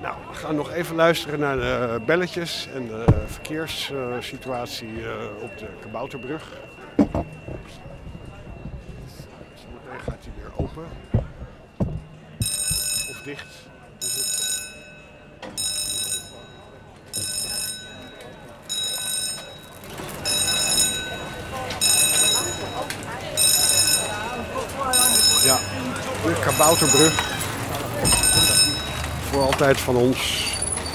Nou, we gaan nog even luisteren naar de belletjes en de verkeerssituatie op de Kabouterbrug. Zometeen gaat hij weer open. Of dicht. Is het. Ja, de Kabouterbrug. Voor altijd van ons.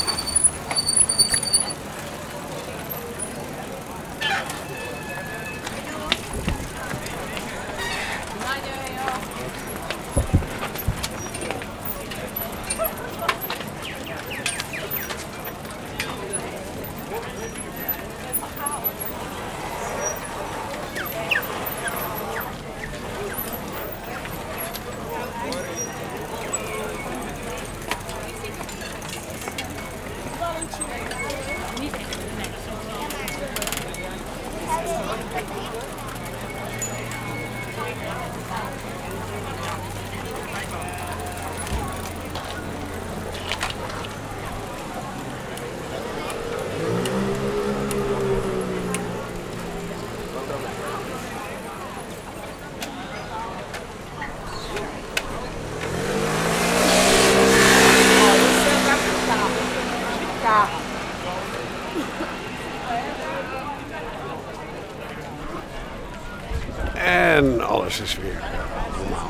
En alles is weer normaal.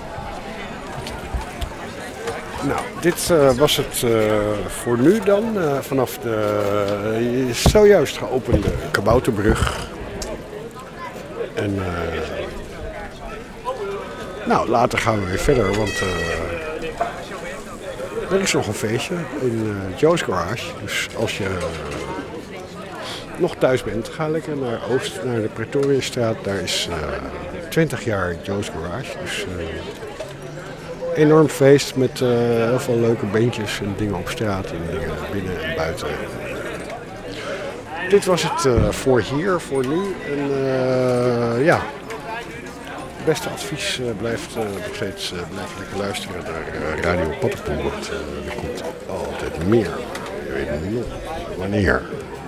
Nou, dit was het voor nu dan. Vanaf de zojuist geopende Kabouterbrug. En nou, later gaan we weer verder, want er is nog een feestje in Joe's Garage. Dus als je nog thuis bent, ga lekker naar Oost, naar de Pretoriastraat. Daar is 20 jaar Joe's Garage. Dus enorm feest met heel veel leuke bandjes en dingen op straat en dingen binnen en buiten. Dit was het voor hier, voor nu. En ja, het beste advies blijft nog steeds lekker luisteren naar Radio Paddenpoel. Want er komt altijd meer. Je weet niet wanneer.